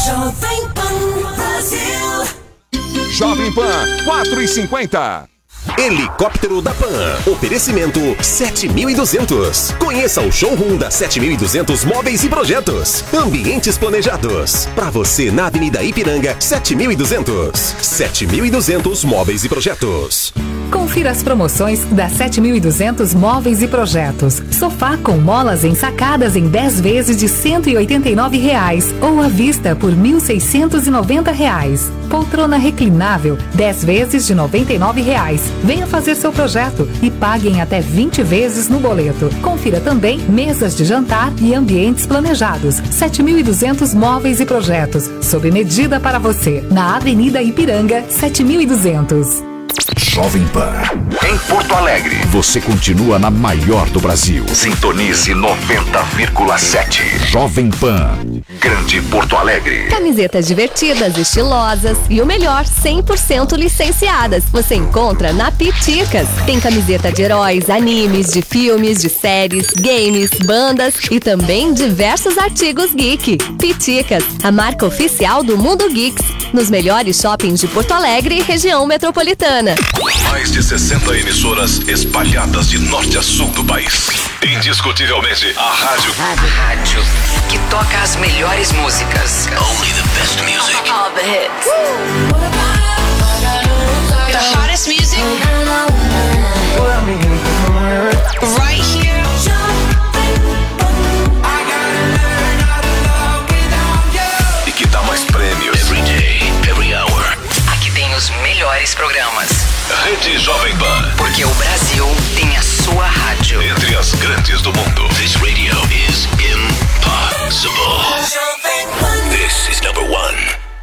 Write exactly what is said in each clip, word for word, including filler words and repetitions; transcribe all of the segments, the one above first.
Jovem Pan Brasil. Jovem Pan, quatro e cinquenta. Helicóptero da Pan. Oferecimento sete mil e duzentos. Conheça o showroom da sete mil e duzentos Móveis e Projetos. Ambientes planejados. Para você na Avenida Ipiranga, sete mil e duzentos. sete mil e duzentos Móveis e Projetos. Confira as promoções da sete mil e duzentos Móveis e Projetos. Sofá com molas ensacadas em dez vezes de cento e oitenta e nove reais ou à vista por mil seiscentos e noventa reais. Poltrona reclinável dez vezes de noventa e nove reais. Venha fazer seu projeto e pague em até vinte vezes no boleto. Confira também mesas de jantar e ambientes planejados. sete mil e duzentos Móveis e Projetos, sob medida para você, na Avenida Ipiranga, sete mil e duzentos. Jovem Pan. Em Porto Alegre, você continua na maior do Brasil. Sintonize noventa vírgula sete. Jovem Pan. Grande Porto Alegre. Camisetas divertidas, estilosas e o melhor, cem por cento licenciadas. Você encontra na Piticas. Tem camiseta de heróis, animes, de filmes, de séries, games, bandas e também diversos artigos geek. Piticas, a marca oficial do Mundo Geeks. Nos melhores shoppings de Porto Alegre e região metropolitana. Mais de sessenta emissoras espalhadas de norte a sul do país. Indiscutivelmente, a rádio. Rádio que toca as melhores músicas. Only the best music. All the hits. The hottest music. Right here. E que dá mais prêmios. Every day, every hour. Aqui tem os melhores programas. Rede Jovem Pan. Porque o Brasil tem a sua rádio. Entre as grandes do mundo. This radio is impossible. This is number one.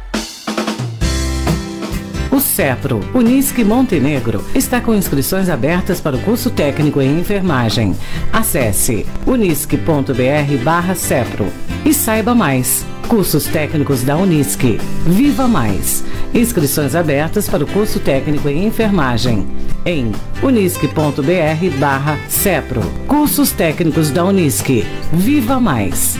O CEPRO, Unisque Montenegro, está com inscrições abertas para o curso técnico em enfermagem. Acesse unisque.br barra CEPRO e saiba mais. Cursos técnicos da Unisque. Viva Mais. Inscrições abertas para o curso técnico em enfermagem em unisque.br barra CEPRO. Cursos técnicos da Unisque. Viva Mais.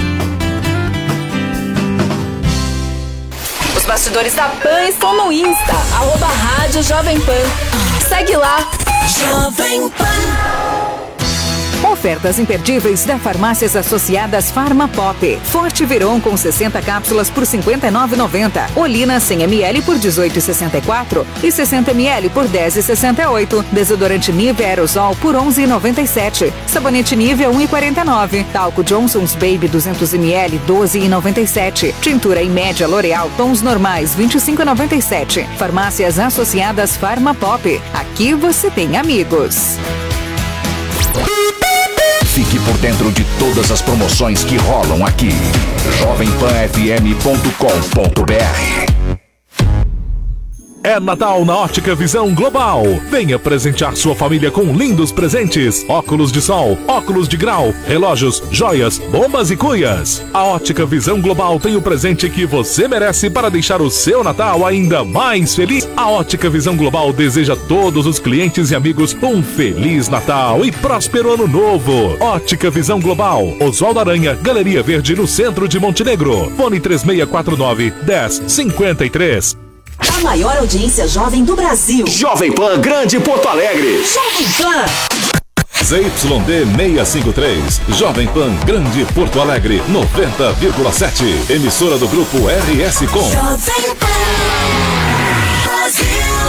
Os bastidores da Pan estão no Insta, arroba Rádio Jovem Pan. Segue lá. Jovem Pan. Ofertas imperdíveis da Farmácias Associadas Farmapop. Forte Viron com sessenta cápsulas por cinquenta e nove reais e noventa centavos. Olina cem mililitros por dezoito reais e sessenta e quatro centavos e sessenta mililitros por dez reais e sessenta e oito centavos. Desodorante Nivea Aerosol por onze reais e noventa e sete centavos. Sabonete Nivea um real e quarenta e nove centavos. Talco Johnson's Baby duzentos mililitros doze reais e noventa e sete centavos. Tintura em média L'Oreal Tons Normais vinte e cinco reais e noventa e sete centavos. Farmácias Associadas Farmapop. Aqui você tem amigos. Fique por dentro de todas as promoções que rolam aqui. jovem pan f m ponto com ponto b r. É Natal na Ótica Visão Global. Venha presentear sua família com lindos presentes. Óculos de sol, óculos de grau, relógios, joias, bombas e cuias. A Ótica Visão Global tem o presente que você merece para deixar o seu Natal ainda mais feliz. A Ótica Visão Global deseja a todos os clientes e amigos um Feliz Natal e próspero Ano Novo. Ótica Visão Global, Oswaldo Aranha, Galeria Verde, no centro de Montenegro. Fone três seis quatro nove, dez cinquenta e três. A maior audiência jovem do Brasil. Jovem Pan Grande Porto Alegre. Jovem Pan. Z Y D seiscentos e cinquenta e três, Jovem Pan Grande Porto Alegre, noventa vírgula sete. Emissora do grupo R S Com. Jovem Pan Brasil.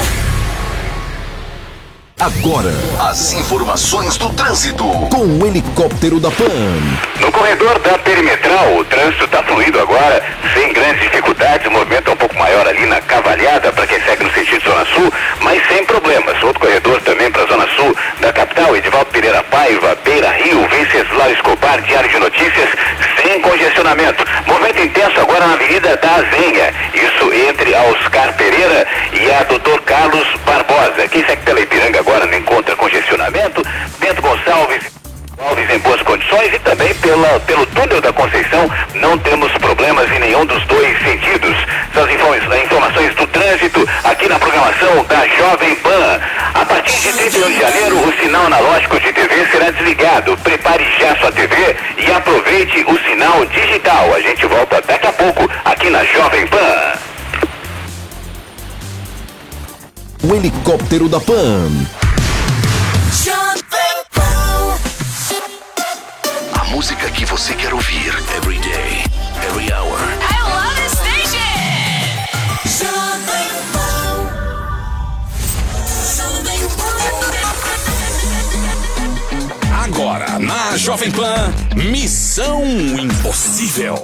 Agora, as informações do trânsito com o helicóptero da Pan. No corredor da Perimetral, o trânsito está fluindo agora, sem grandes dificuldades, o movimento é um pouco maior ali na Cavalhada, para quem segue no sentido Zona Sul, mas sem problemas. Outro corredor também para a Zona Sul da capital, Edivaldo Pereira Paiva, Beira Rio, Venceslau Escobar, Diário de Notícias, sem congestionamento. Movimento intenso agora na Avenida da Azenha, isso entre a Oscar Pereira e a doutor Carlos Barbosa. Quem segue pela Ipiranga agora não encontra congestionamento. Bento Gonçalves Alves em boas condições e também pela, pelo túnel da Conceição não temos problemas em nenhum dos dois sentidos. São as informa- informações do trânsito aqui na programação da Jovem Pan. A partir de trinta e um de janeiro, o sinal analógico de T V será desligado. Prepare já sua T V e aproveite o sinal digital. A gente volta daqui a pouco aqui aqui na Jovem Pan. O helicóptero da Pan. A música que você quer ouvir. Every day, every hour. I love this station. Jovem Pan. Agora, na Jovem Pan, Missão Impossível.